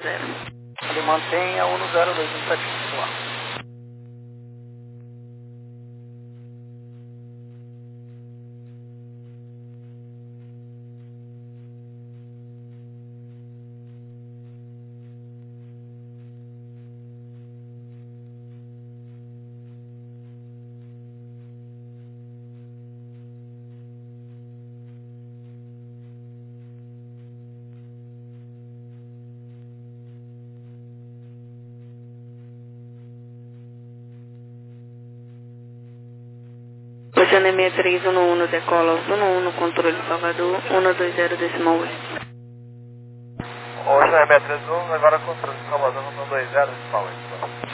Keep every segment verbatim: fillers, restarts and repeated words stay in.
Ele mantém a Uno zero dois um sete um lá. Oceano seis três um um, decola um um, controle Salvador, um dois zero decimal oito. Oceano seis três um, agora controle Salvador, um dois zero decimal oito.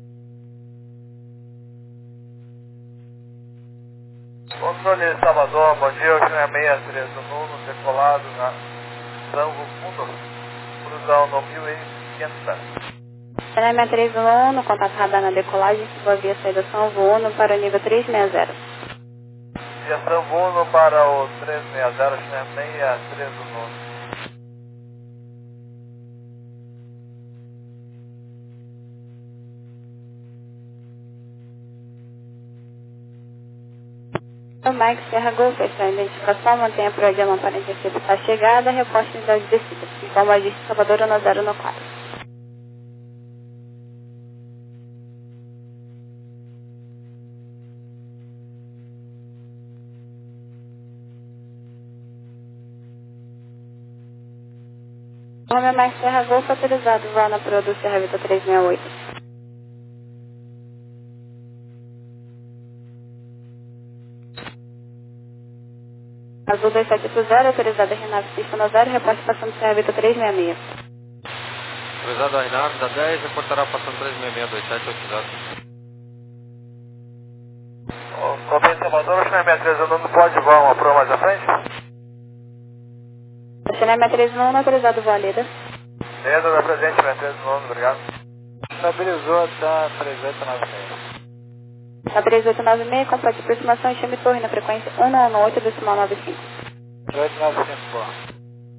Controle Salvador, bom dia, Oceano seis três um, decolado na Sango Fundo, cruzão no mil e quinhentos. Oceano seis três um um, no contato radar na decolagem, boa via saída São Uno para o nível três seis zero. Via São Uno para o três seis zero, Oceano seis três um. O Mike Serra Golf, essa identificação mantém a programa para interceptar a chegada, reposta de unidade descida. Informa a agente Salvador no zero no quatro. Informa Mike Serra Golf autorizado, vá na Produto Serra Vita três seis oito. Azul dois sete oito zero, autorizada Renave Pista no zero, reporte passando Serra Vita três seis seis. Autorizado a Renave da dez, reportará passando três seis seis, dois sete oito zero. Comente Salvador, Oceano seis três um, não pode voar uma proa mais à frente? Oceano seis três um, autorizado voo Leda. Leda, da presente, seis três um, obrigado. Estabilizou, tá três oito nove seis. Na três oito nove seis, complete aproximação e chame torre na frequência um um oito decimal nove cinco. oito nove cinco, boa.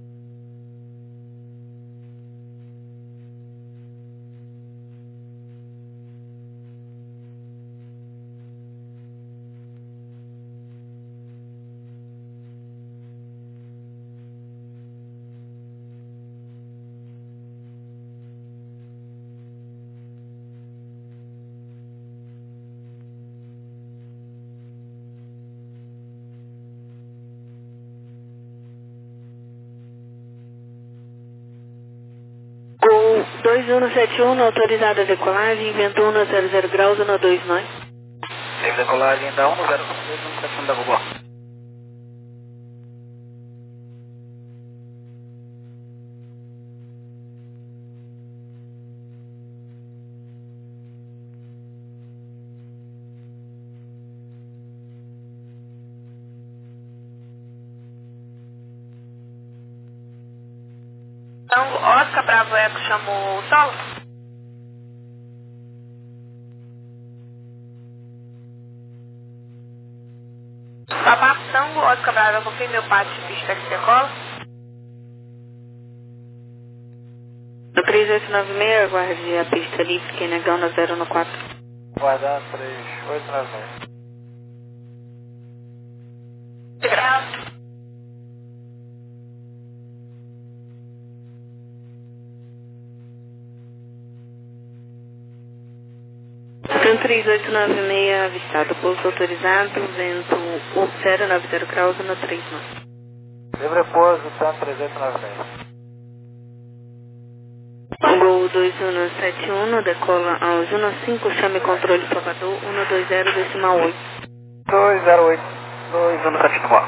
Gol dois um sete um, autorizada a decolagem, vento um zero zero graus, um dois nove. Teve decolagem da Uno zero dois um sete um da Google. Então, Oscar Bravo Eco chamou o Sol? Papato Tango, Oscar Bravo Eco, confirme meu pátio de pista que decola. No três oito nove seis, aguarde a pista livre, que é negão no zero no quatro. Guardar três oito nove seis. Obrigado. três oito nove seis, avistado, pouso autorizado, vento zero nove zero graus no três nove. Livre pouso, tá três oito nove seis. Gol dois um sete um, decola aos um cinco, chame controle Salvador, um dois zero decimal oito. dois zero oito, dois um sete um.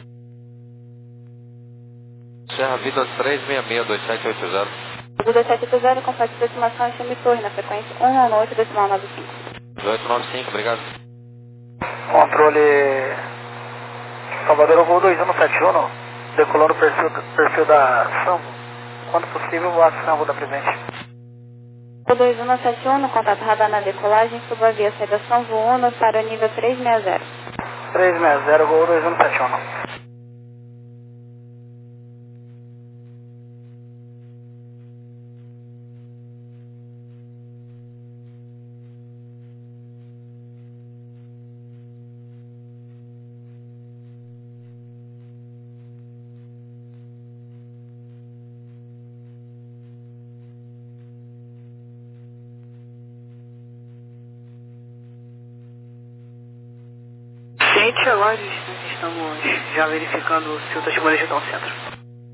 Serra Vida três seis seis, dois sete oito zero. Gol dois sete oito zero, complete aproximação e chame torre na frequência um um oito decimal nove cinco. dezoito nove cinco, obrigado. Controle Salvador, voo dois um sete um, decolando o perfil, perfil da Sambo. Quando possível, a Sambo da presente. Gol dois um sete um, contato radar na decolagem, suba a via saída São Uno para o nível três seis zero. três seis zero, voo dois um sete um. Tenente, agora estamos já verificando se o Tachibora já está no centro.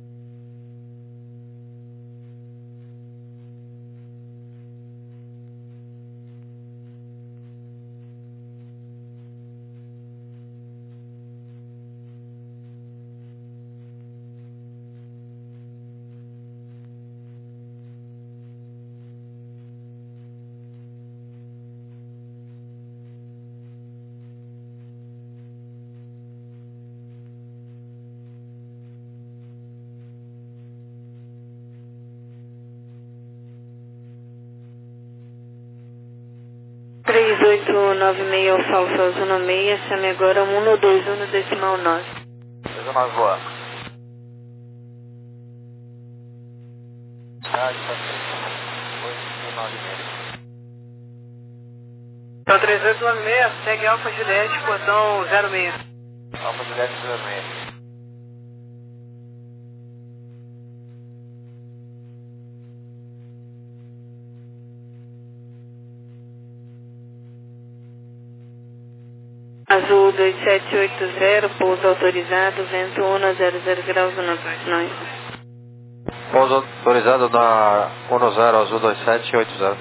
três oito nove seis Salsa Zona seis, chame agora um dois um decimal nove. Seja mais boa. Ah, está certo. oito nove seis. Então três oito nove seis, segue Alfa Juliette, portão zero seis. Alfa Juliette zero seis. Azul dois sete oito zero, pouso autorizado, vento um zero zero graus na nós. Pouso autorizado na um zero, Azul dois sete oito zero.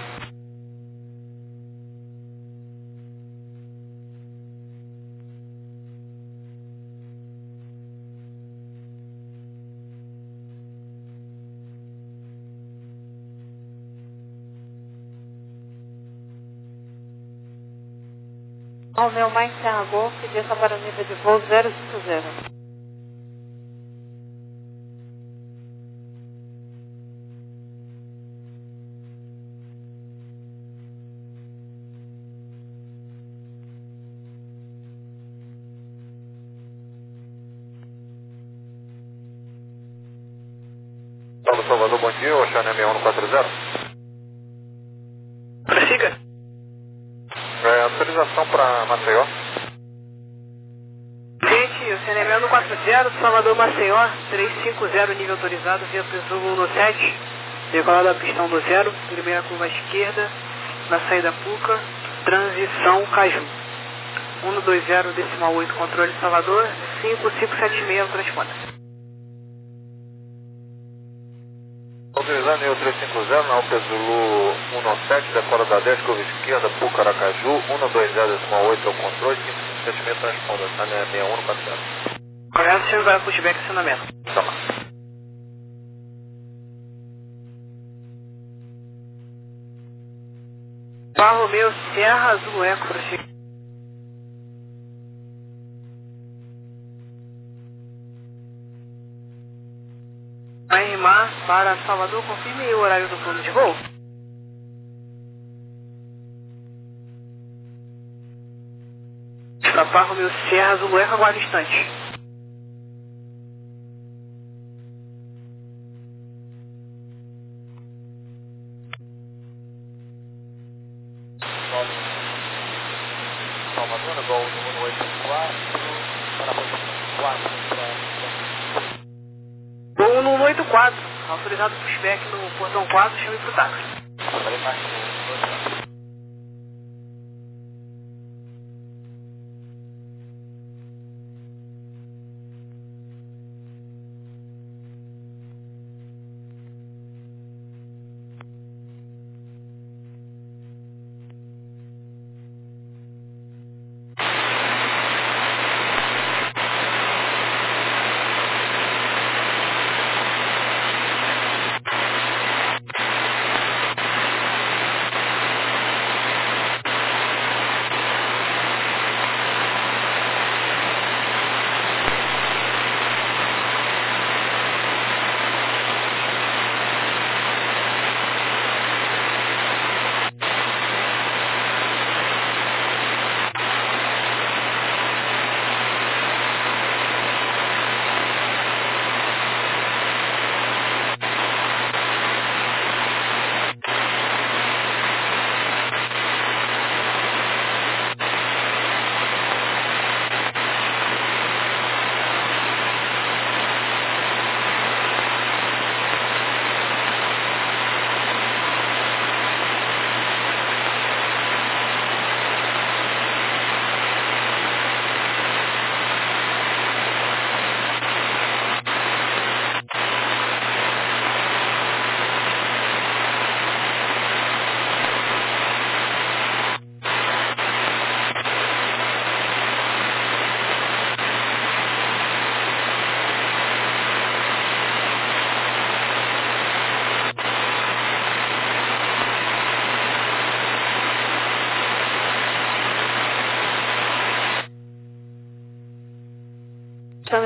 Ao meu mais Serra Golf, desça para o nível de voo zero cinco zero. Paulo Salvador, bom dia, Oceania seis um quatro zero. Prossiga. É, autorização para Maceió. Gente, o C N M um quatro zero, Salvador Maceió, trezentos e cinquenta, nível autorizado, via Presumo um sete, decolado a pistão do zero, primeira curva à esquerda, na saída Puca, transição Caju. um dois zero, decimal oito, controle Salvador, cinco cinco sete seis, transponder. Autorizando em trezentos e cinquenta, na Alfa Zulu um sete, decola da dez, curva esquerda, Puca, Aracaju, um dois zero, decimal oito, é o controle, cinco cinco sete seis, transponder, Oceania seis um quatro zero. Correto, senhor, vai pushback e acionamento. Toma. Barro meu, Serra Azul Eco, prossiga. Vai rimar para Salvador, confirme o horário do plano de voo. Escapar Romeu Serra Azul Eco, aguarde instante. Salvador, gol número oito quatro, para a posição quatro. Voo no oito quatro, autorizado pushback no portão quatro, chame pro táxi. Falei mais um.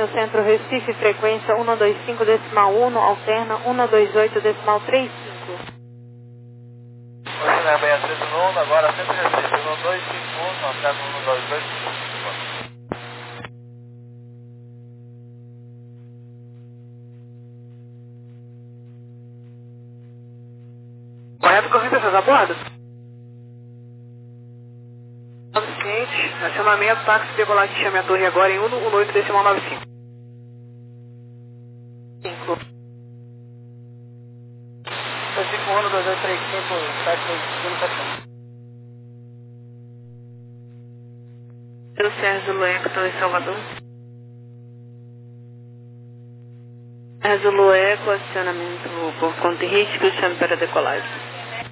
no centro Recife, frequência um dois cinco decimal um, alterna um dois oito decimal trinta e cinco. Você é bem aceso no um, agora sempre Recife, um dois cinco um, alterna um dois oito. Correto, corrente, pessoas a bordo? Suficiente, acionamento, táxi, decolagem, chame a torre agora em um um oito decimal nove cinco. cinco. Recife um, dois oito três cinco, sete dois cinco, sete um. Eu, Sérgio Lueco, estou em Salvador. Sérgio Lueco, acionamento por conta e risco, chame para decolagem.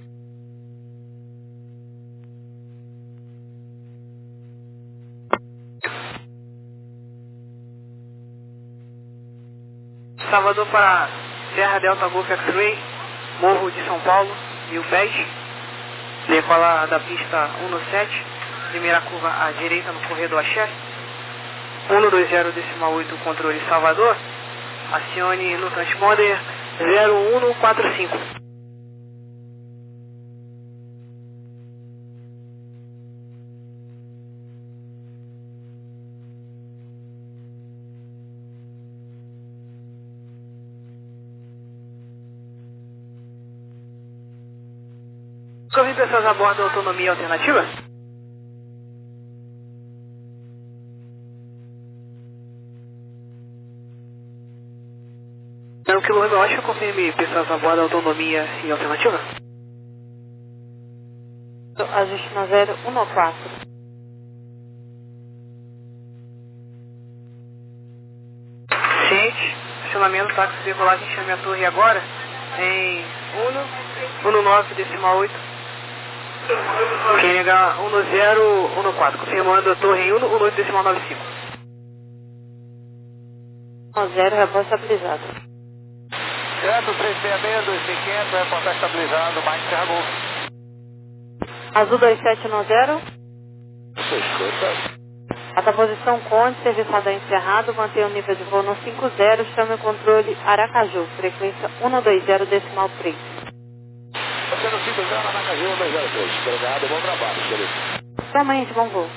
Salvador para Serra Delta Golf X-Ray, Morro de São Paulo, mil pés. Decola da pista um sete, primeira curva à direita no corredor Axé. um dois zero decimal oito, controle Salvador. Acione no transponder zero um quatro cinco. Convide pessoas a bordo da autonomia alternativa? Não, que Luan, acho que confirme pessoas a bordo da autonomia e alternativa? Ajuste na zero um quatro. Ciente, acionamento, táxi, decolagem, chame a torre agora em um nove decimal oito. Quem negar um zero um quatro, confirmando a torre em um oito decimal nove cinco. um zero, reposta estabilizado. Certo, três seis seis, dois cinco zero, reportar estabilizado, Mike Serra Golf. Azul dois sete um zero. Você escuta? Ata posição Conde, serviço radar encerrado, mantenha o nível de voo no cinco zero, chame o controle Aracaju, frequência um dois zero decimal três. Você no cinco zero, Aracaju, um dois zero três. Obrigado, bom trabalho, querido. Somente, bom voo.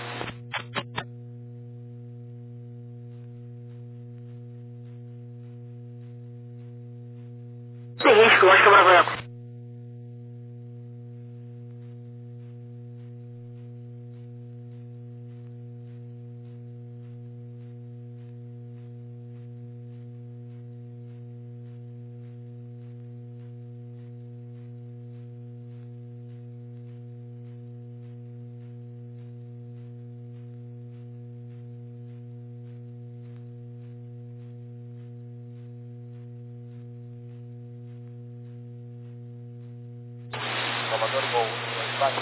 Sem risco, acho que é Bravaco. Salvador, Gol, quatro.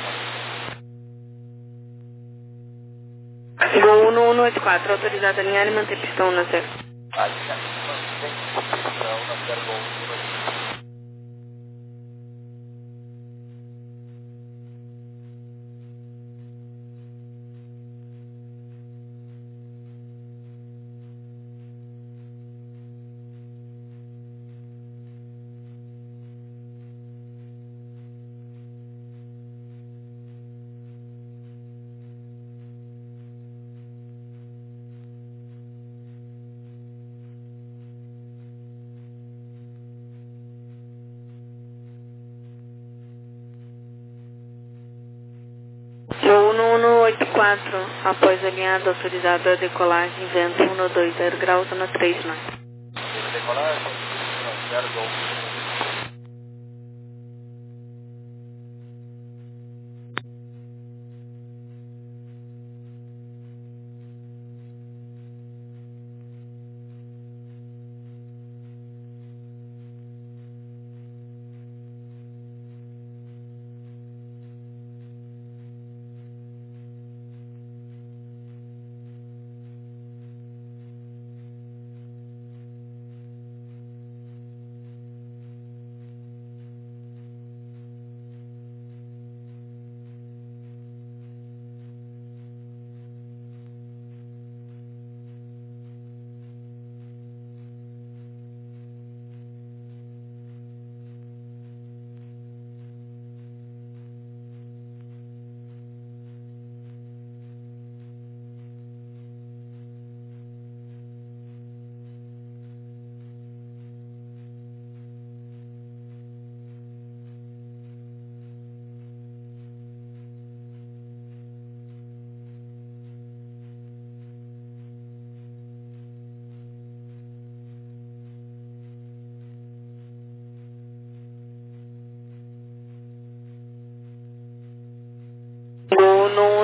Gol um um oito quatro, autorizado a alinhar e manter pistão na zero. Ah, tem posição na zero Gol. Gol um um oito quatro, após alinhado, autorizado a decolagem, vento um dois zero graus, zona três nove. Decolagem, zero Gol.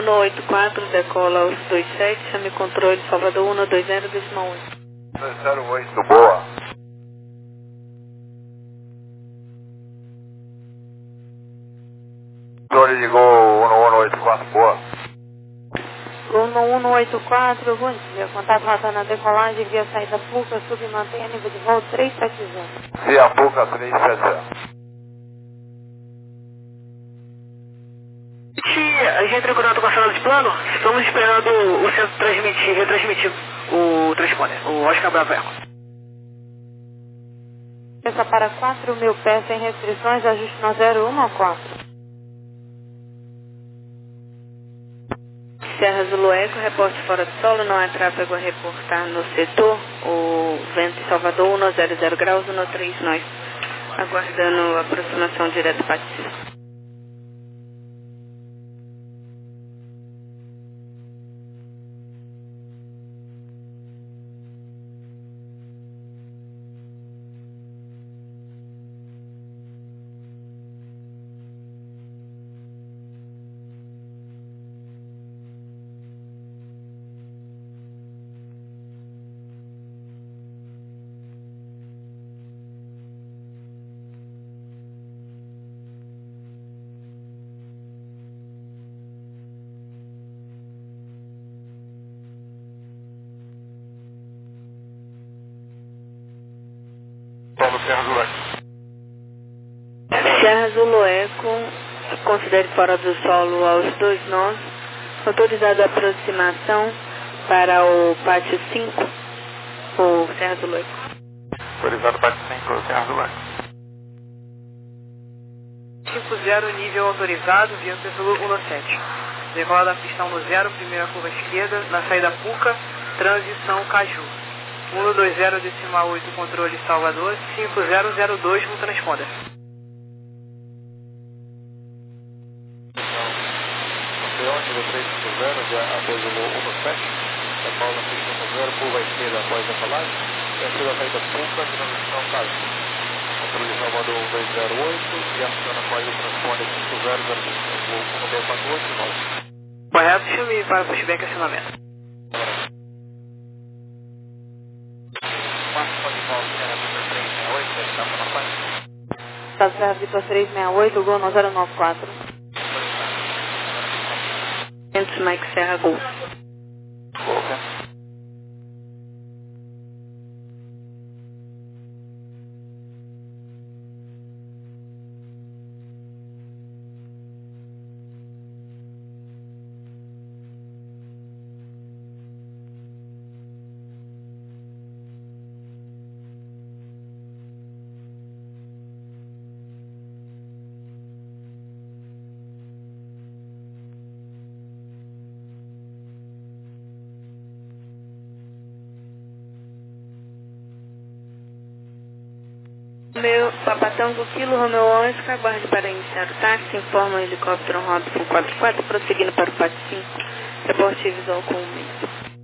um oito quatro, decola aos dois sete, chame controle Salvador um dois zero, decimal oito. dois zero oito, boa. Controle de gol um um oito quatro, boa. Gol no um oito quatro, bom dia. Contato ratando a decolagem via saída Puca, submantenha nível de voo três sete zero. Via Puca três sete zero. Se a gente entra em contato com a sala de plano, estamos esperando o centro transmitir, retransmitir o transponder, o Oscar Bravo Eco. Peça para quatro mil pés sem restrições, ajuste no zero um quatro. Serra Zulu Eco, reporte fora do solo, não há tráfego a reportar no setor. O vento em Salvador, um zero zero graus, um três nós, aguardando a aproximação direta para Patrícia. Paulo Serra Zulu Eco. Serra Zulu Eco, considere fora do solo aos dois nós, autorizado a aproximação para o pátio cinco, o Serra Zulu Eco. Autorizado pátio cinco, Serra Zulu Eco. cinco zero, nível autorizado, via Zulu um sete. Decola da pista um zero, primeira curva esquerda, na saída Puca, transição Caju. um dois zero, decimal oito, controle Salvador, cinco zero zero dois no transponder. Campeão, nível três cinco zero, de Apesulu um sete, decola da pista um zero, curva esquerda após a colagem, terceira saída Puca, transição Caju. Controle Salvador um dois zero oito e aciona código transponder cinco zero zero um dois quatro oito nove. Correto, chame para pushback acionamento. Estado Serra Vitor três seis oito, Gol no zero nove quatro. Antes Mike Serra Gol. Meu Papatango Kilo Romeo Oscar, aguarde para iniciar o táxi, informa o helicóptero Robson quatro quatro, prosseguindo para o pátio cinco, reporte visual com o meio.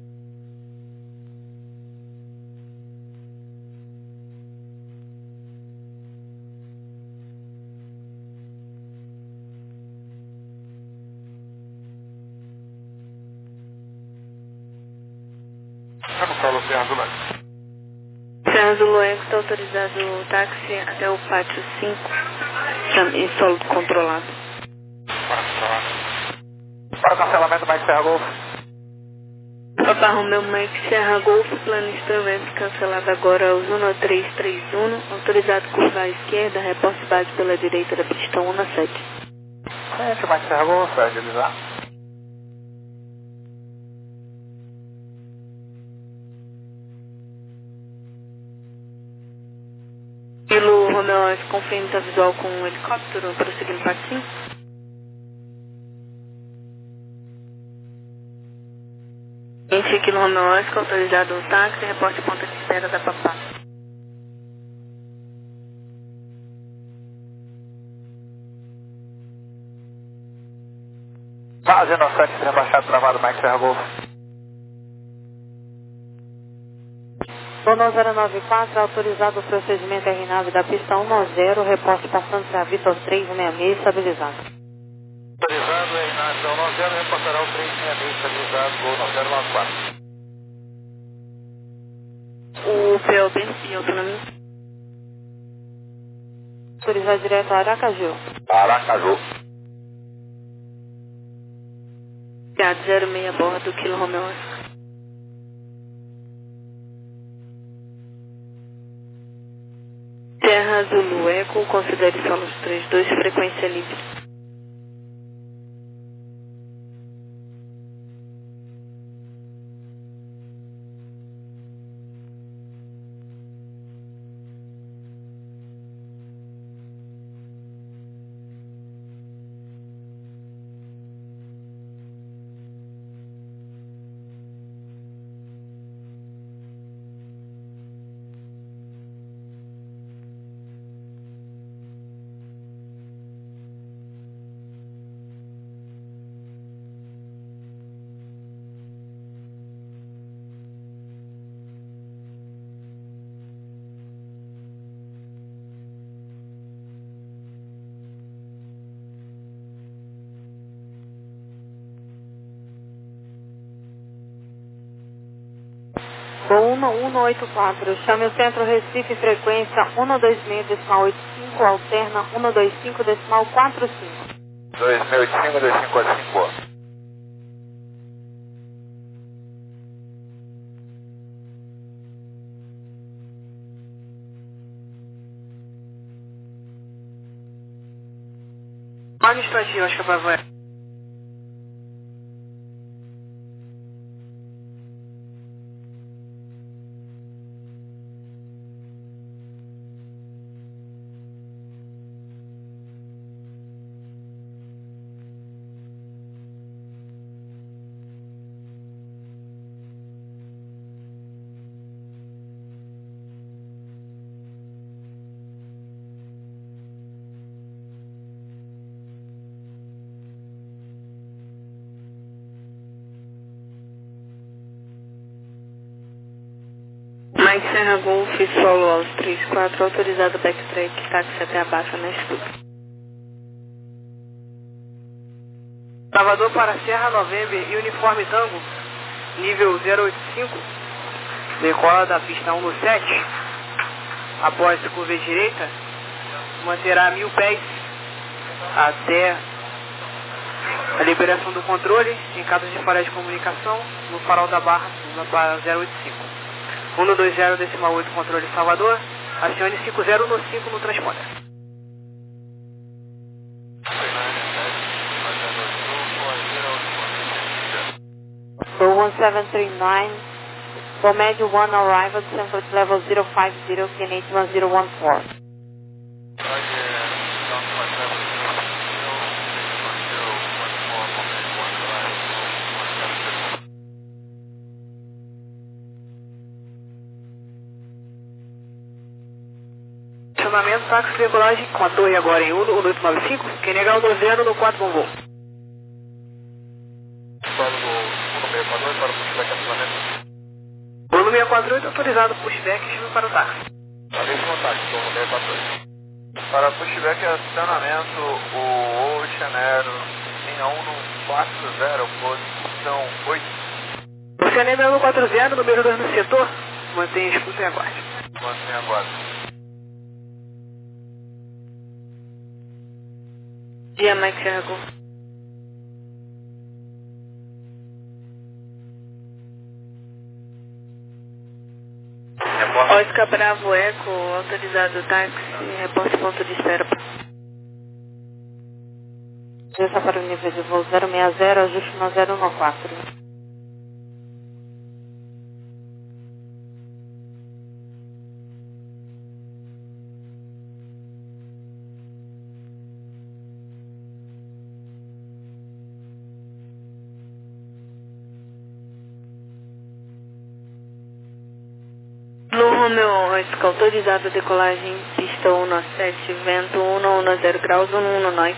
Paulo Serra Zulu Eco. Serra Zulu Eco está autorizado o táxi até o pátio cinco, em solo controlado. Para o cancelamento, Mike Serra Golf. Papa Romeo Mike Serra Golf, plano experimento cancelado agora aos um três três um, autorizado curva à esquerda, reporte base pela direita da pista um sete. Gente, Mike Serra Golf, vai agilizar. Pelo Romeo, confirme a visual com o helicóptero, prosseguindo para cinco. vinte quilômetros Romeo, autorizado o táxi, reporte ponta de espera da Papá. Base no sete, rebaixado, travado, Mike Serra Golf. Gol zero nove quatro, autorizado o procedimento R nove da pista um zero, reporte passando para Vitor três seis seis, estabilizado. Autorizado, R nove. Ação nove zero, reportará o três seis seis estabilizado, gol nove zero nove quatro. O P O B e autonomia. Autorizar direto a Aracaju. Aracaju. Piado zero seis, bordo, Kilo Romeo Oscar. Terra Zulu Eco, considere solos três dois, frequência livre. Voo um um oito quatro, chame o centro Recife, frequência um dois seis decimal oito cinco, alterna um dois cinco decimal quatro cinco. dois seis oito cinco, dois cinco quatro cinco. Administrativo, acho que é pra vai. Mike Serra Golf, solo aos três quatro, autorizado backtrack, táxi até abaixo na estufa. Salvador para Serra November e Uniforme Tango, nível zero oito cinco, decola da pista um no sete, após curva direita, manterá mil pés até a liberação do controle, em caso de falha de comunicação, no farol da barra, para zero oito cinco. um dois zero decimal oito, controle Salvador, acione cinco zero no cinco no transponder. Voo one seven three nine, for médio one arrival, sample level zero five zero, K N H one zero one four. Estacionamento, táxi, regulagem com a torre agora em um oito nove cinco, quem negar o dois zero no quatro, bom voo. Volume seiscentos e quarenta e oito, autorizado pushback, chame para o táxi. Atenção, táxi, volume seiscentos e quarenta e oito. Para pushback e acionamento, o Ocean Air linha um no quatro zero, posição oito. Você lembra no quatro zero, número dois no setor, mantenha escuta e aguarde. Mantenha aguarde. Dia, Mike Serra Golf. Oscar Bravo Eco, autorizado táxi, reposta ponto de espera. Desça para o nível de voo zero seis zero, ajuste no zero um quatro. Romeo Oscar, autorizado a decolagem, pista um no sete, vento um no zero graus, um no nove.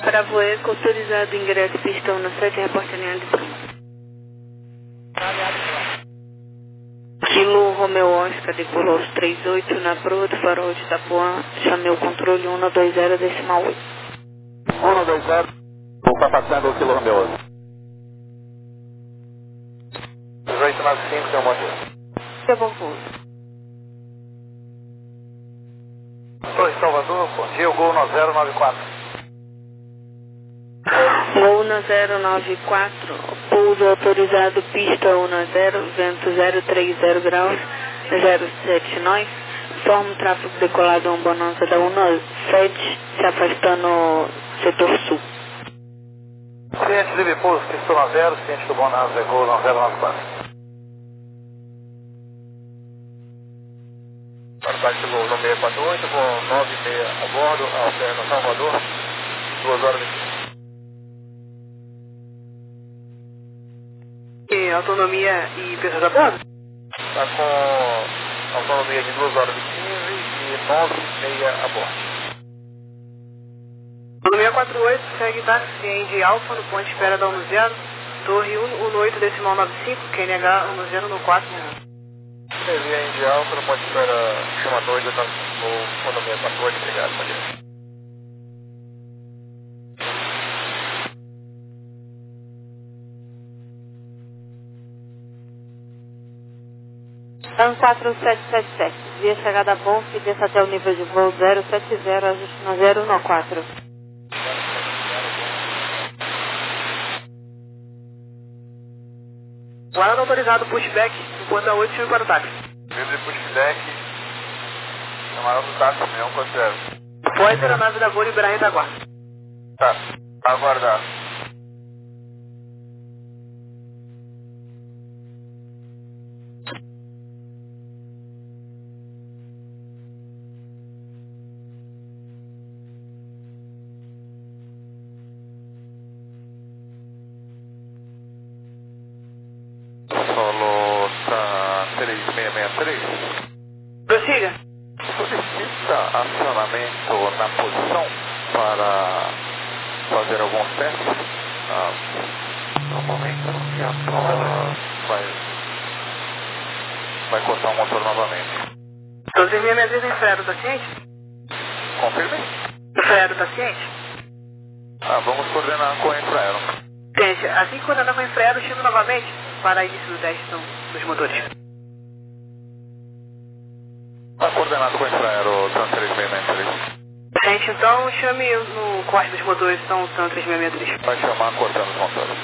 Bravo Eco, autorizado ingresso pista um sete, reporte a linha de prima. Kilo Romeo Oscar, decolou os trinta e oito na proa do farol de Itapuã, chamei o controle um dois zero decimal oito. um dois zero, está passando o Kilo Romeo. dezoito nove cinco, tem um monte. Que bom pouso. Oi, Salvador, bom dia, o Gol no zero nove quatro. Gol no zero nove quatro, pouso autorizado, pista um zero, vento zero três zero graus, zero sete nove, forma o tráfego decolado um Bonanza da um sete, se afastando setor sul. Ciente de pouso, pista um zero, ciente do Bonanza, Gol no zero nove quatro. Para baixo do Gol no seis quatro oito, com nove seis a bordo, alterno Salvador, duas horas e E autonomia e pessoas a bordo? está com autonomia de duas horas e quinze e nove e meia a bordo. Autonomia quatro oito, segue táxi em de Alfa, no ponto de espera da um zero, torre um oito decimal nove cinco, Q N H um zero no quatro. Seria em de Alfa, no ponto de espera chama dois, no autonomia quatro oito, obrigado, bom dia. AN quatro sete sete sete, via chegada a bom, que desça até o nível de voo zero sete zero, ajuste no zero um quatro. Guarda autorizado pushback, no ponto oito, chame para o táxi. Livre pushback, chamaram do táxi, um quatro zero. Pode ser a nave da Voo Ibrahim da Guarda. Tá, aguardar. Solo tá três seis seis três. Prossiga. Solicita acionamento na posição para fazer alguns testes. Ah, no momento que a prova vai, vai cortar o motor novamente. Então, três seis seis três em freio, tá ciente? Confirme? Freio, tá ciente? Ah, vamos coordenar com a Infraero. Gente, assim que coordenar com o freio, chame novamente para início do teste então, dos motores. Está coordenado com a Infraero, Tan três seis seis três. Gente, então chame no corte dos motores, então, Tan três seis seis três. Vai chamar cortando os motores.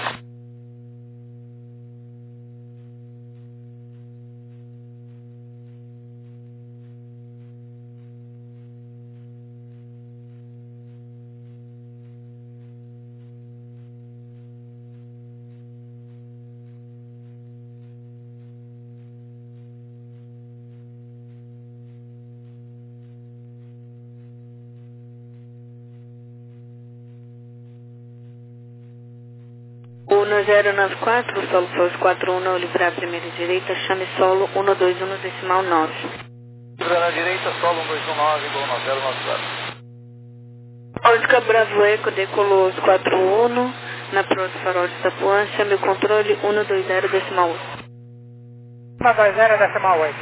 um zero nove quatro, solo Force quatro um, não livrar a primeira direita, chame solo um dois um decimal nove. Livra na direita, solo um dois um nove, Gol no zero nove quatro. Oscar Bravo Eco, decolou os quatro um, na proa do farol de Itapuã, chame o controle um dois zero decimal oito. um dois zero decimal oito.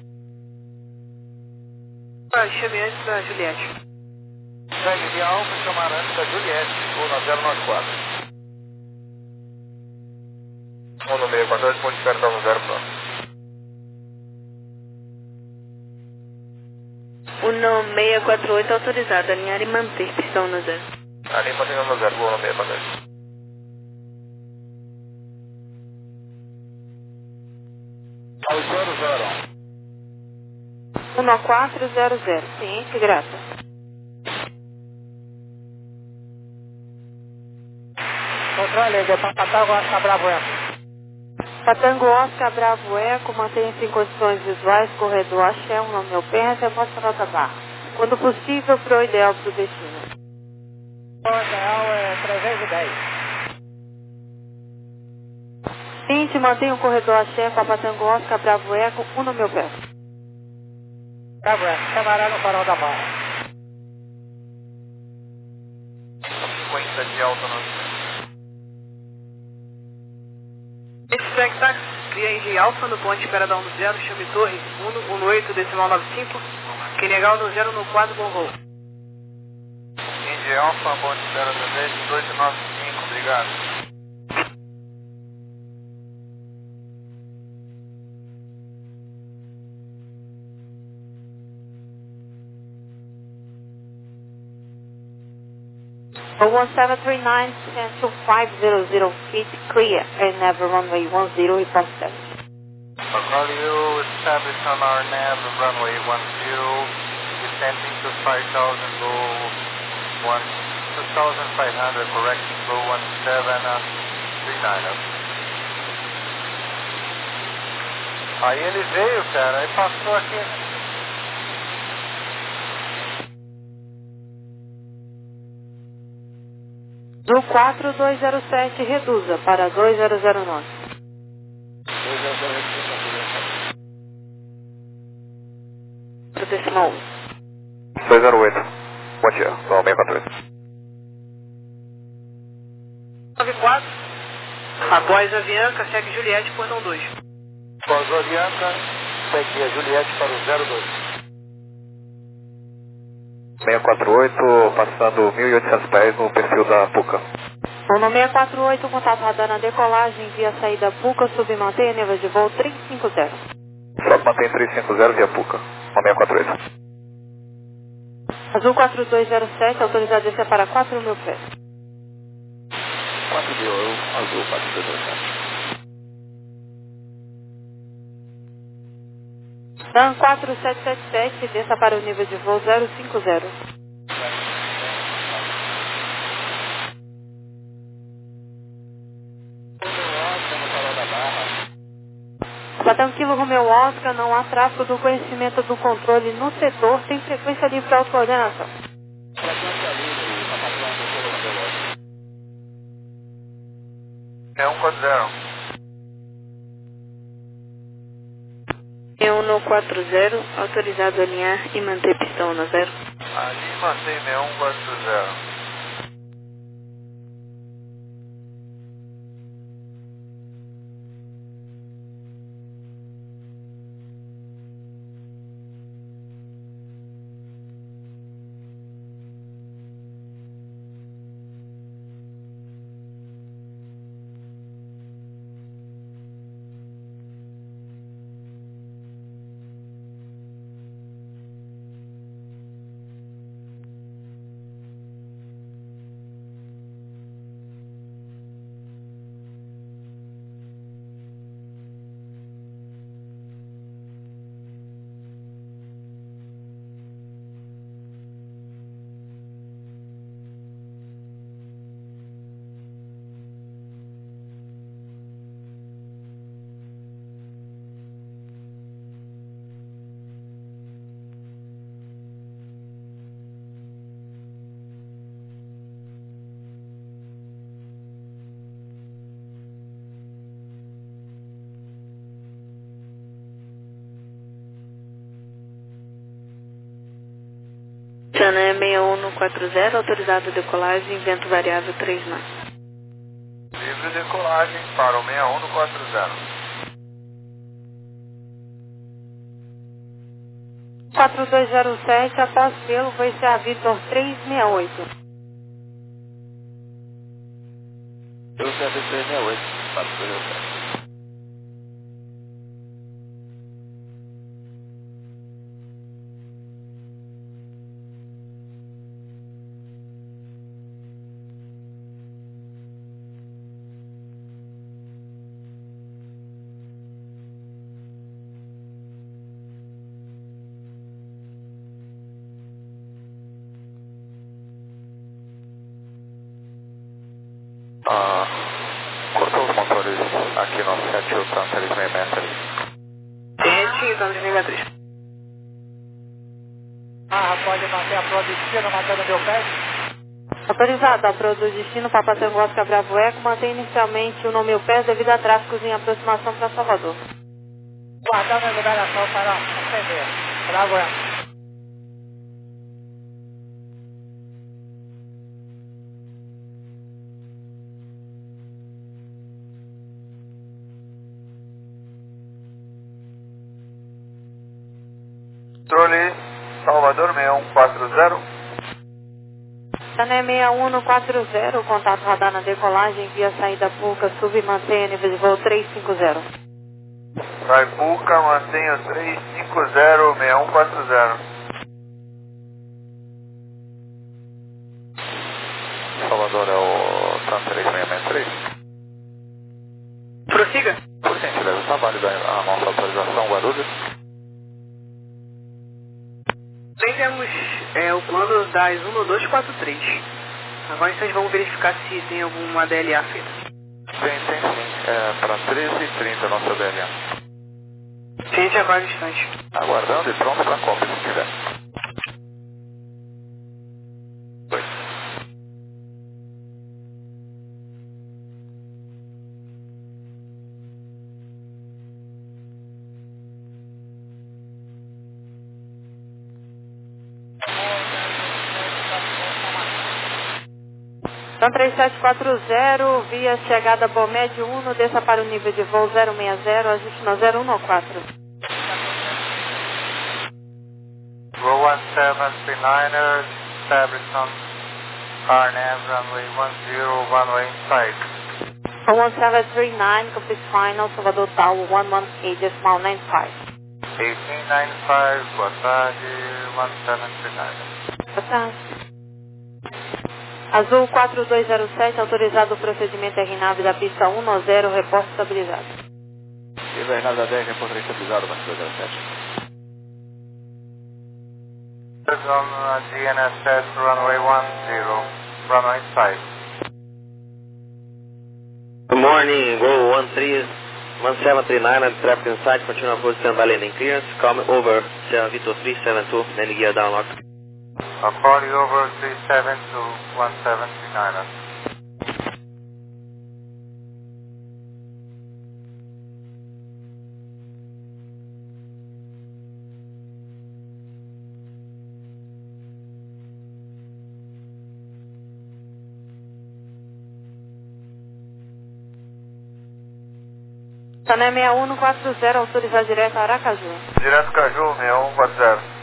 Ah, chame antes da Juliette. Segue de Alfa, chamar antes da Juliette, Gol no zero nove quatro. um no seis quatro oito, ponto de espera da um zero próximo. um seis quatro oito autorizado, alinhar e manter pistão no zero. Ali mantendo no zero, Gol no seis quatro oito. zero zero. um quatro zero zero, ciente, grata. Controle de Papatango Oscar Bravo Eco. Patango Oscar Bravo Eco, mantenha-se em condições visuais, corredor axé, um no meu pé, até a nota barra. Quando possível, pro ideal para o destino. O ideal é trezentos e dez. Ciente, mantenha o corredor axé com a Patango Oscar Bravo Eco, um no meu pé. Bravo Eco, chamará no farol da barra. cinquenta sete alta nove. Esse Spec Taxi, cria Engie Alfa no ponte espera da um zero, chame Torre, um um oito, decimal nove cinco, que legal no zero no quadro, bom voo. Engie Alfa, ponte espera da dez, dois nove cinco, obrigado. one seven three nine, ten to five hundred feet, clear, and never runway one zero, report seven. I'll call you, establish on our nav, runway one zero, descending to five thousand, go one, two thousand five hundred, correcting, go one seven three nine. Aí ele veio, cara, aí passou aqui. Do quatro dois zero sete, reduza para dois zero zero nove. Decimal dois zero oito. Bom dia, vamos seis quatro oito. nove quatro. Após Avianca, segue Juliette, portão dois. Após Avianca, segue a Juliette para o zero dois. seis quatro oito, passando mil e oitocentos pés no perfil da Puca. No seis quatro oito, contato radar na decolagem, via saída Puca, submantenha nível de voo três cinco zero. Só mantém três cinco zero via Puca, no seis quatro oito. Azul quatro dois zero sete, autorizado a descer para quatro mil pés. quatro mil, azul quatro dois zero sete. Dan quatro sete sete sete, desça para o nível de voo zero cinco zero. Platão Kilo Romeu Oscar, não há tráfego do conhecimento do controle no setor, tem frequência livre para autocoordenação. É um quatro zero. É um no quatro zero, autorizado a alinhar e manter pistão no zero. Ali mantém seis um quatro zero. Chana seis um no quatro zero, autorizado a decolagem, vento variável três nove. Livre decolagem para o seis um no quatro zero. quatro dois zero sete, após pelo, vai ser a Vitor três seis oito. Eu quero três seis oito, quatro dois zero sete. Ah, cortou os motores aqui no sete oito três seis metros. Retinho, tá no desligatriz. Ah, pode manter a Pro Destino matando meu pé? Autorizado, a Pro do Destino, Papa Tango Oscar Bravo Eco, mantém inicialmente o no mil pés devido a tráficos em aproximação para Salvador. Guardando a liberação para acender. Bravo Eco. Controle Salvador seis um quatro zero. Sané seis um quatro zero, contato radar na decolagem via saída Puca, sub e mantenha nível de voo três cinco zero. Vai Puca, mantenha três cinco zero, seis um quatro zero. Salvador é o TRAN três seis seis três. Prossiga. Por gentileza, está válida a nossa autorização, Guarulhos? Também temos é, o plano das um dois quatro três. Agora vocês vão verificar se tem alguma D L A feita. Tem, tem sim. É para treze e trinta a nossa D L A. Gente, agora um instante. Aguardando e pronto para cópia se tiver. Dois. Então três sete quatro zero, via chegada Bomed um, desça para o nível de voo zero seis zero, ajuste no zero um quatro. Go one seven three niner, establish on Carnav runway one zero, one way inside. one seven three nine, complete final, Salvador Tower one one eight decimal nine five. eighteen ninety-five, boa tarde, one seven three niner. Boa tarde. Azul quatro dois zero sete, autorizado o procedimento R nave da pista um zero, reporte estabilizado. E da R nave da dez, reporte estabilizado, quatro dois zero sete. On uh, G N S S runway one zero, runway inside. Good morning, go one three one seven three nine at traffic inside, continue approach standby landing clearance, come over, Sierra Victor three seven two, landing gear downlock. I'll call you over three seven two, one seven three niner. Sané seis um quatro zero, autorizado direto a Aracaju. Direto Caju, seis um quatro zero.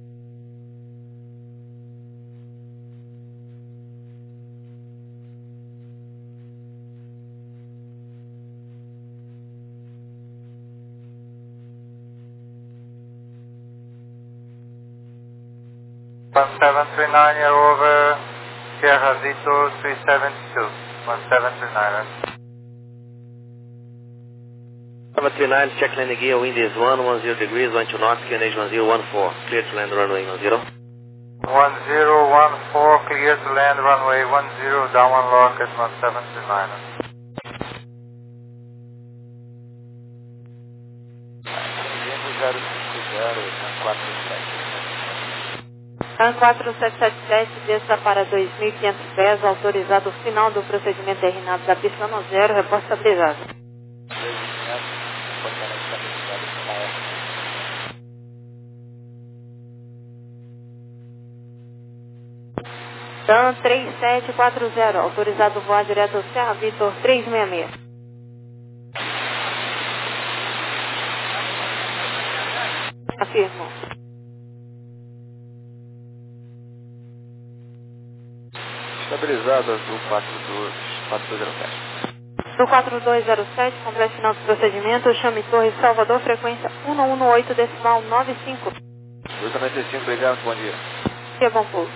one seven three nine, you're over Sierra Zito three seven two, one seven three nine. seven three nine, check landing gear, wind is one one zero degrees, one two knots, Q N H one zero one four, clear to land runway one zero. one zero one four, clear to land runway one zero, down one lock at one seven three nine. TRAN quatro sete sete sete, desça para dois mil e quinhentos pés, autorizado o final do procedimento R nave da pista um zero, reporte estabilizado. TRAN três sete quatro zero, autorizado voar direto ao Sierra Victor três seis seis. Afirmo. Estabilizado, Azul quatro dois zero sete. Do quatro dois zero sete, completo final do procedimento, chame Torre Salvador, frequência um um oito decimal nove cinco. dois noventa e cinco, obrigado, bom dia. Que bom pouso.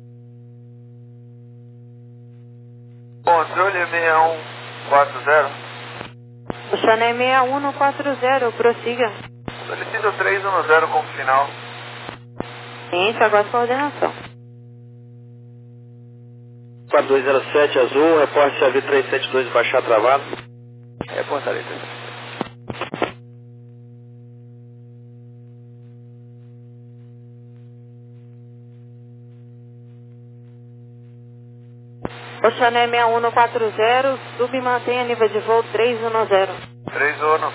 Controle seis um quatro zero. O Sané seis um quatro zero, prossiga. Solicito três um zero como final. Ciente, agora coordenação. quatro dois zero sete, azul, reporte C A V três sete dois, baixar travado. Reportarei. O Sané seis um quatro zero, sub e mantenha nível de voo três um zero. três um.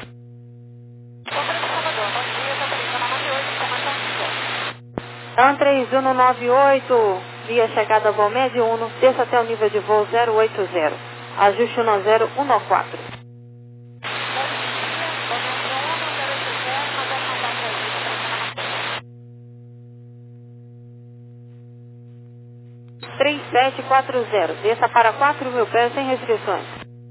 TRAN três um nove oito, via chegada Bomed um, desça até o nível de voo zero oito zero. Ajuste um zero um quatro. três sete quatro zero. Desça para quatro mil pés sem restrições.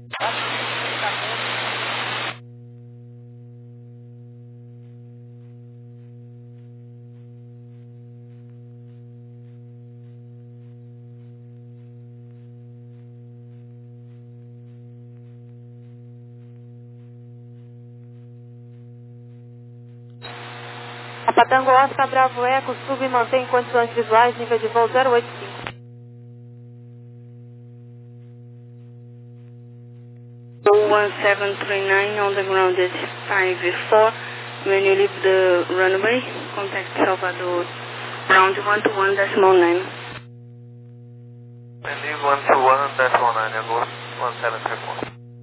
Patango Oscar Bravo Eco, sub e mantém condições visuais, nível de voo zero oito cinco. one seven three nine on the ground at five four. When you leave the runway, contact Salvador, ground one two one decimal nine. When leave one two one decimal nine, Agosto one seven three four.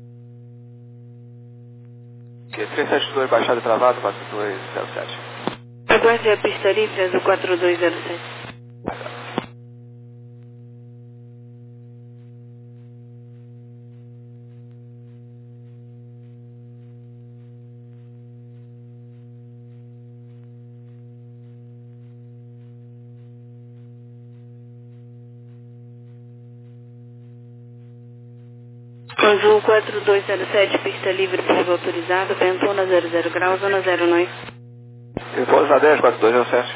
Ok, três sete dois baixado e travado, quatro dois zero sete. Aguarde a pista livre, azul quatro dois zero sete. Azul quatro dois zero sete, pista livre, pouso autorizado, vento na zero zero graus, zona zero nove. Pouso dez, quatro dois zero sete.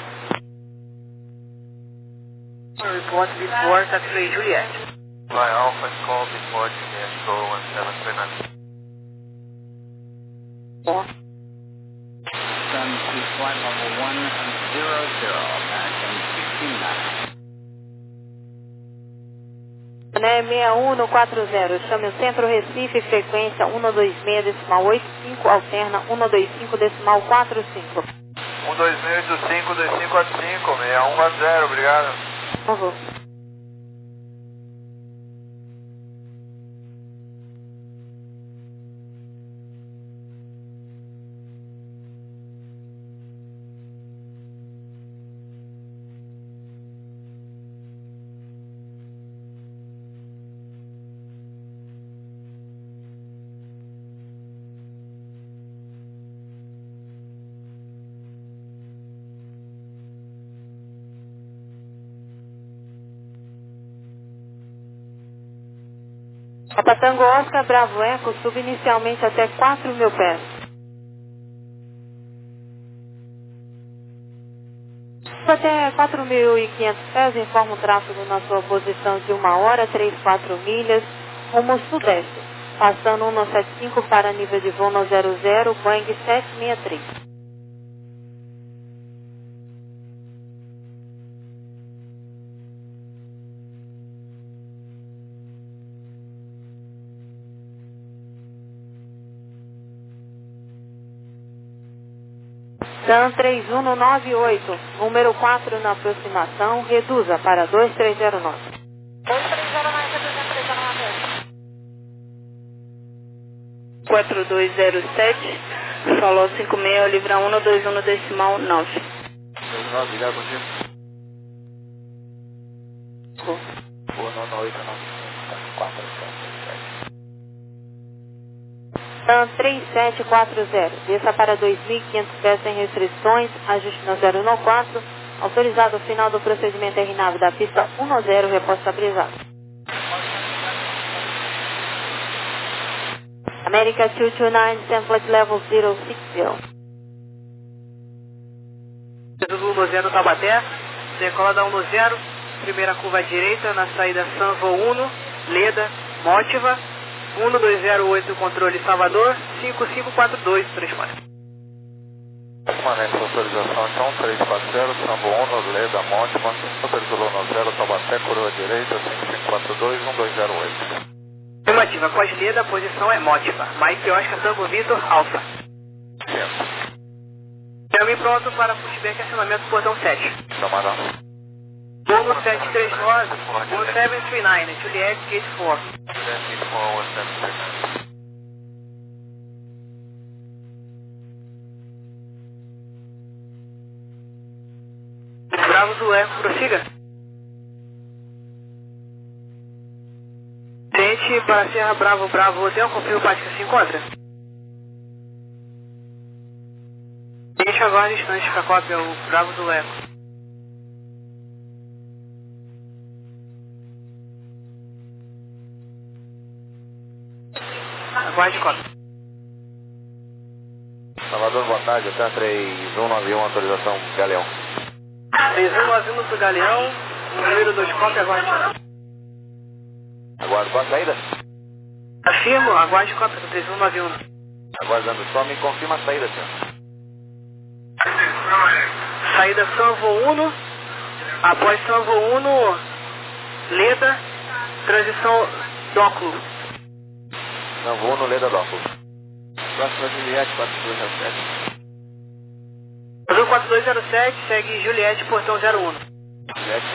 Report before Taxi Juliet. By Alpha call before Juliet, go one seven three nine. Sun to flight level one zero zero, American sixteen nine. Né, seis um quatro zero, chame o centro Recife, frequência um dois seis decimal oito cinco, alterna um dois cinco decimal quatro cinco. um dois seis oito cinco dois cinco quatro cinco, seis um quatro zero, obrigado. Por favor. Patango Oscar Bravo Eco, sub inicialmente até quatro mil pés. Até quatro mil e quinhentos pés, informa o tráfego na sua posição de uma hora, trinta e quatro milhas, rumo sudeste, passando cento e setenta e cinco para nível de voo no zero zero, Boeing sete seis três. Dan três um nove oito, número quatro na aproximação, reduza para dois três zero nove. dois três zero nove, reduzindo três zero nove. quatro dois zero sete, falou cinco seis, livra um dois um decimal nove. Obrigado, bom dia. Boa, nove oito nove quatro sete. Dan três sete quatro zero, desça para dois mil e quinhentos pés sem restrições, ajuste no zero um quatro, autorizado o final do procedimento R nave da pista um zero, repouso estabilizado. America dois dois nove, template level zero six zero. Zulu um zero Taubaté, decola da um zero, primeira curva à direita, na saída Sanvo um, Leda, Motiva, um dois zero oito, controle Salvador, cinco cinco quatro dois, transpone. Permanente autorização então, três quatro zero, Sambo um, Leda, Montman, autorizou no zero, Taubaté, curva direita, cinco cinco quatro dois, um dois zero oito. Afirmativa, após Leda, a posição é Motiva, Mike Oscar Tango Vitor, Alfa. Certo. Chame pronto para pushback e acionamento do portão sete. Chamada. um sete três nove, um sete três nove, Juliet Gate quatro. Bravo do Eco, prossiga. Tente para Serra Bravo, Bravo Hotel, confirma o parte que se encontra. Tente agora instante para a cópia, o Bravo do Eco. Aguarde cópia. Salvador, boa tarde, até três um nove um, autorização Galeão. três um nove um pro Galeão, número dois cópia, aguarde. Aguardo com a saída. Afirmo, aguarde cópia do três um nove um. Aguardando só, me confirma a saída, senhor. Saída Sanvo Uno, após Sanvo Uno, Leda, transição Dóculo. Sanvo Uno, Leda, Dóculo. Próxima Juliette, quatro dois zero sete. Azul quatro dois zero sete, segue Juliette, portão zero um. Juliette,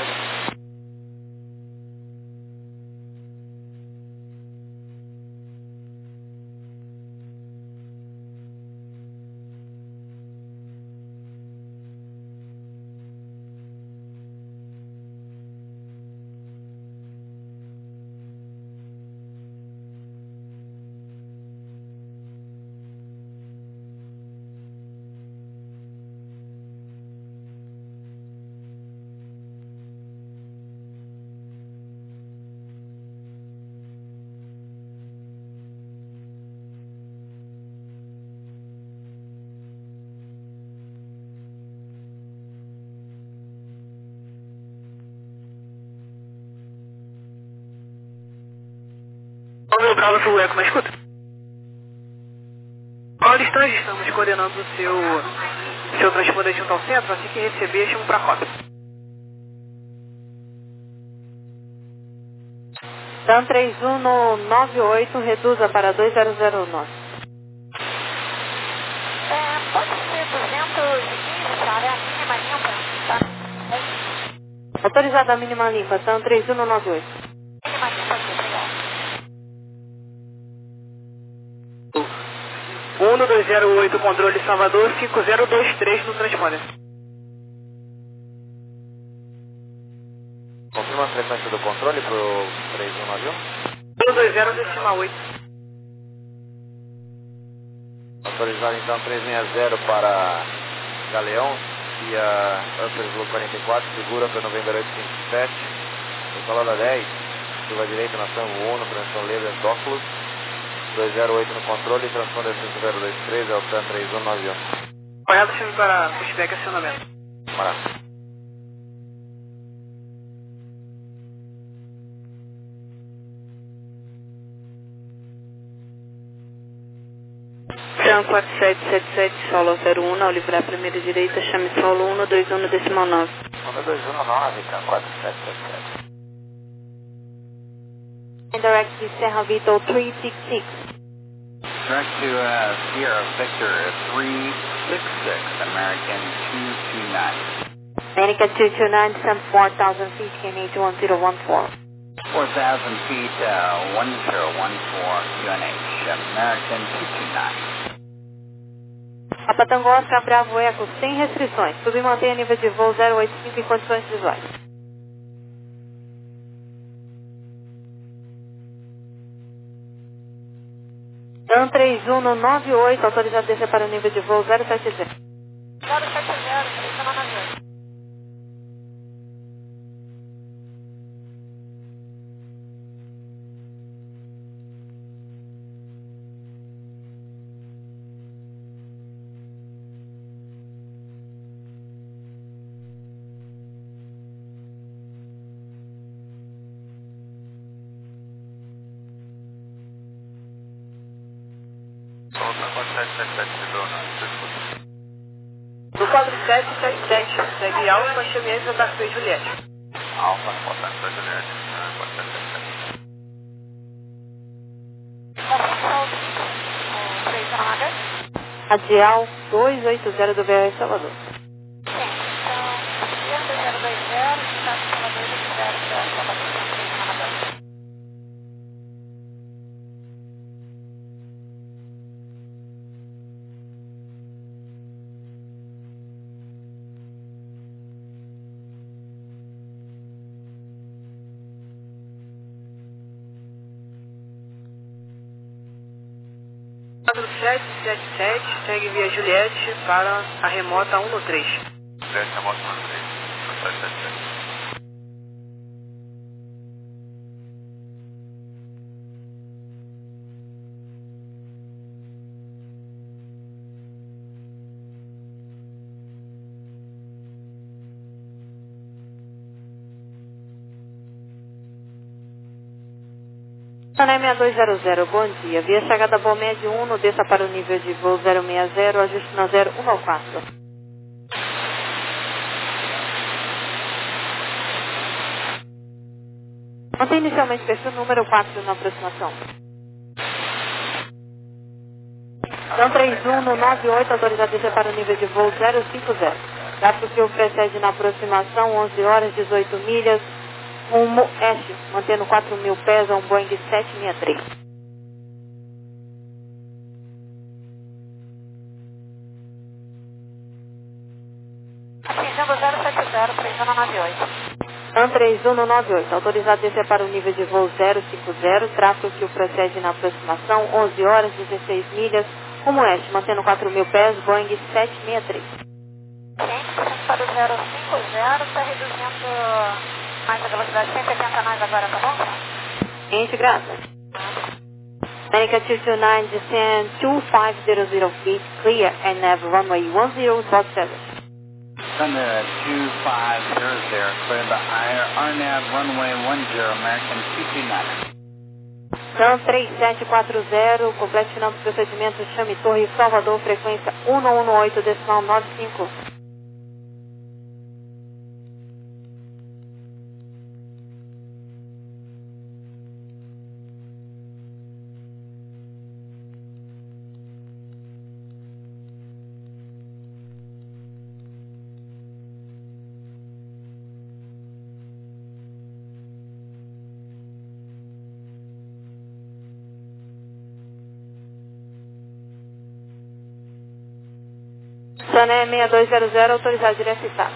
Vamos Bravo Sul Eco, mas escuta. Qual distância estamos coordenando o seu, seu transponder junto ao centro, assim que receber, chamo para cópia. Dan três um nove oito, reduza para dois zero zero nove. É, pode ser duzentos e quinze, sabe? A mínima limpa, tá? Autorizada a mínima limpa, Dan três um nove oito. Mínima limpa aqui, obrigado. um dois zero oito, controle Salvador, cinco zero dois três no transponder. confirma a frequência do controle pro três um nove um. um dois zero decimal oito. Autorizado então três seis zero para Galeão, via Upper Blue quarenta e quatro, segura para November oito cinco sete, decolada dez, curva direita na Sanvo Uno, transição Leda, Dóculos, dois zero oito no controle, transponder cinco zero dois três, é o TAN três um nove um. Correto, chame para pushback acionamento. Maravilha. Tran quatro sete sete sete, solo zero um, ao livrar a primeira direita, chame solo um dois um decimal nove. um dois um nove, Tran quatro sete sete sete. Indirect to Serra Vitor três seis seis. Direct to uh, Sierra Victor three six six, American two two nine. American two two nine, some four thousand feet, K N H one zero one four. four thousand feet, uh, one zero one four, Q N H, American two two nine. Papa Tango Oscar Bravo Eco, sem restrições. Subir e mantenha nível de voo zero oito cinco em condições visuais. Dan três um nove oito, autorizado a descer para o nível de voo zero sete zero. zero sete zero, três um nove oito. No quatro sete sete sete, segue Alfa, chame Santa Fe Juliette. Alfa, Santa Fe Juliette, quatro sete sete sete. Radial dois oito zero do B R Salvador. Sim, então, esquerda zero dois zero, está Salvador zero zero Salvador. quatro sete sete sete, segue via Juliette para a remota um no três. Juliette, remota um no três, quatro sete sete. Sané seis dois zero zero, bom dia. Via chegada Boa Médio um, desça para o nível de voo zero seis zero, ajuste na zero um quatro. Mantém inicialmente perfil número quatro na aproximação. Então três um no nove oito, autorizado a descer para o nível de voo zero cinco zero. Tráfego que o precede na aproximação, onze horas, dezoito milhas, rumo oeste, mantendo quatro mil pés a um Boeing sete seis três. Atingindo zero sete zero, três um no nove oito. Então três um no nove oito, autorizado a descer para o nível de voo zero cinco zero, tráfego que o precede na aproximação, onze horas, dezesseis milhas, rumo oeste, mantendo quatro mil pés, Boeing sete seis três. Ciente, passando para o zero cinco zero, está reduzindo mais a velocidade, cento e oitenta nós agora, tá bom? Ciente, graças. America two two nine, descend two five zero zero feet, clear, and have runway one zero dot seven. Thunder two five zero zero, clear the R N A V runway one zero, American two two nine. Então três sete quatro zero, completo final do procedimento, chame Torre Salvador, frequência um um oito, decimal nove cinco. Sané seis dois zero zero, autorizado direto e táxi.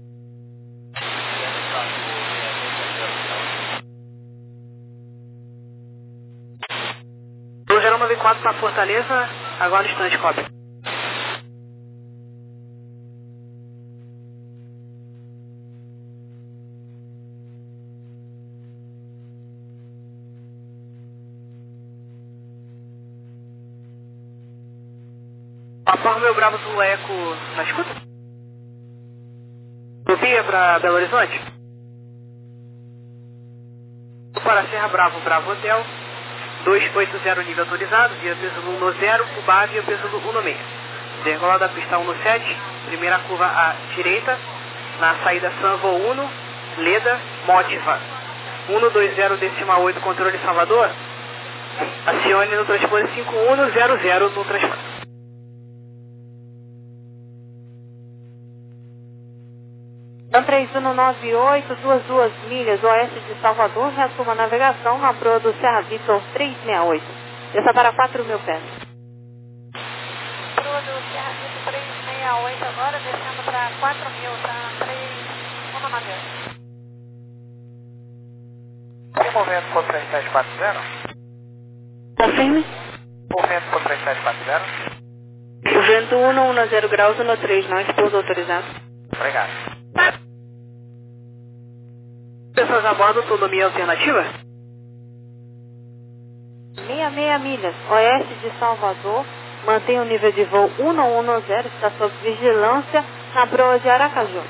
zero nove quatro para Fortaleza, agora no instante, cópia. Aporta meu Bravo do Eco na escuta? Copia para Belo Horizonte? Para Serra Bravo, Bravo Hotel, dois oito zero nível autorizado, via peso um no zero, Cuba via peso um no seis. Degola da pista um no sete, primeira curva à direita, na saída Sanvo um, Leda, Motiva. um dois zero decimal oito, controle Salvador, acione no transponder cinco um zero zero no transponder. Então três um no nove oito, duas duas milhas, oeste de Salvador, reassuma a navegação na proa do Serra Vitor três seis oito. Desça para quatro mil pés. Proa do Serra Vitor três seis oito agora, descendo para quatro mil, tá? três um no nove oito. Tem movimento por três sete quatro zero? Confirme. Movimento por três sete quatro zero? O vento um no um zero graus, um no três, não, pouso autorizado. Obrigado. Pessoas a bordo, autonomia alternativa? seis seis milhas, oeste de Salvador, mantém o nível de voo um um zero, está sob vigilância na proa de Aracaju.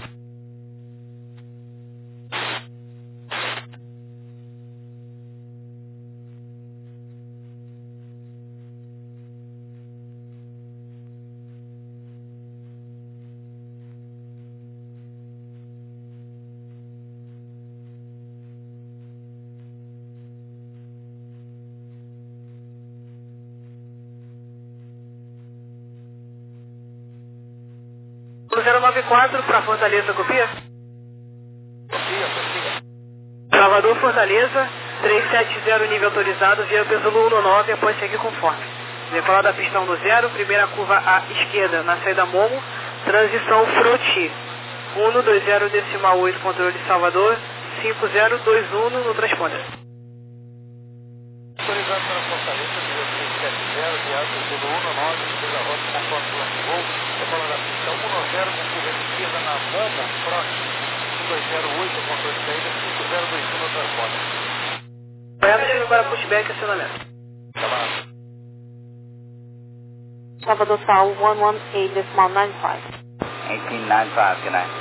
zero nove quatro para Fortaleza, copia? Copia, copia. Salvador, Fortaleza, três sete zero nível autorizado, via peso um no nove, após seguir conforme. Decolar da pista um no zero, primeira curva à esquerda, na saída Momo, transição Froti. um dois zero decimal oito, controle Salvador, cinco zero dois um no transponder. Autorizado para Fortaleza, nível três sete zero, viagem pelo um no nove, fez a rota conforme plano de voo, decolar da pista um no zero, com curva esquerda na Momo, próximo, um dois zero oito, controle de saída, cinco zero dois um no transponder. Correto, agora pushback, acionamento. Chamado. Salvador Tower one one eight decimal nine five. eighteen ninety-five, good night.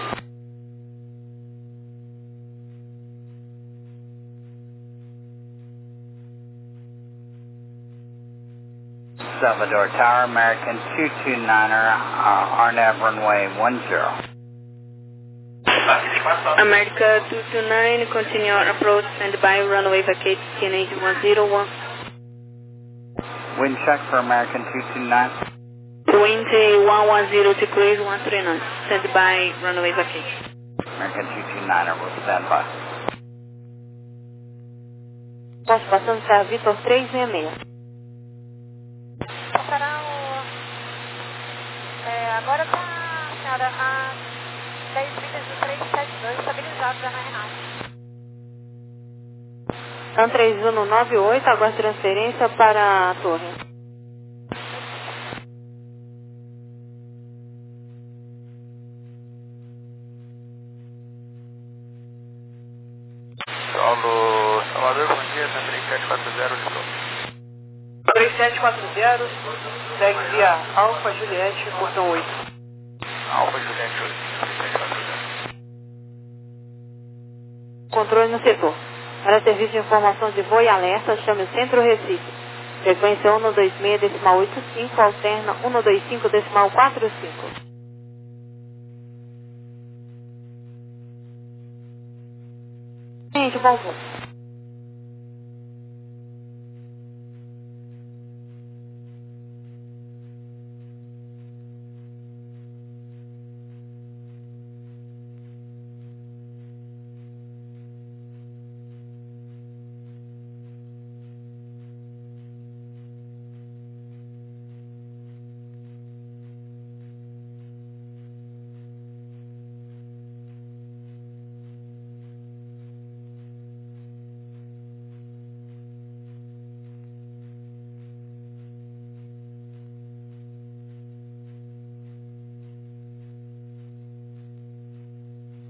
Salvador Tower, American two two niner, uh, R N A V runway one zero. America two two nine, continue approach, stand by, runway vacate, T N H one zero one. Wind check for American two two nine. Wind one one zero to clear one three nine, stand by, runway vacate. American two two niner will stand by. Posso passando para Vitor três seis seis. Será o... É, agora tá, senhora, a dez milhas do três sete dois, estabilizado já na Renata. Então três um nove oito, aguarde transferência para a torre. Paulo Salvador, bom dia, três sete quatro zero de novo. três sete quatro zero, segue via Alfa Juliette, portão oito. Alfa Juliette oito, três sete quatro zero. Controle no setor. Para serviço de informação de voo e alerta, chame o Centro Recife. Frequência um dois seis, decimal oito cinco, alterna um dois cinco, decimal quatro cinco. Gente, bom voo.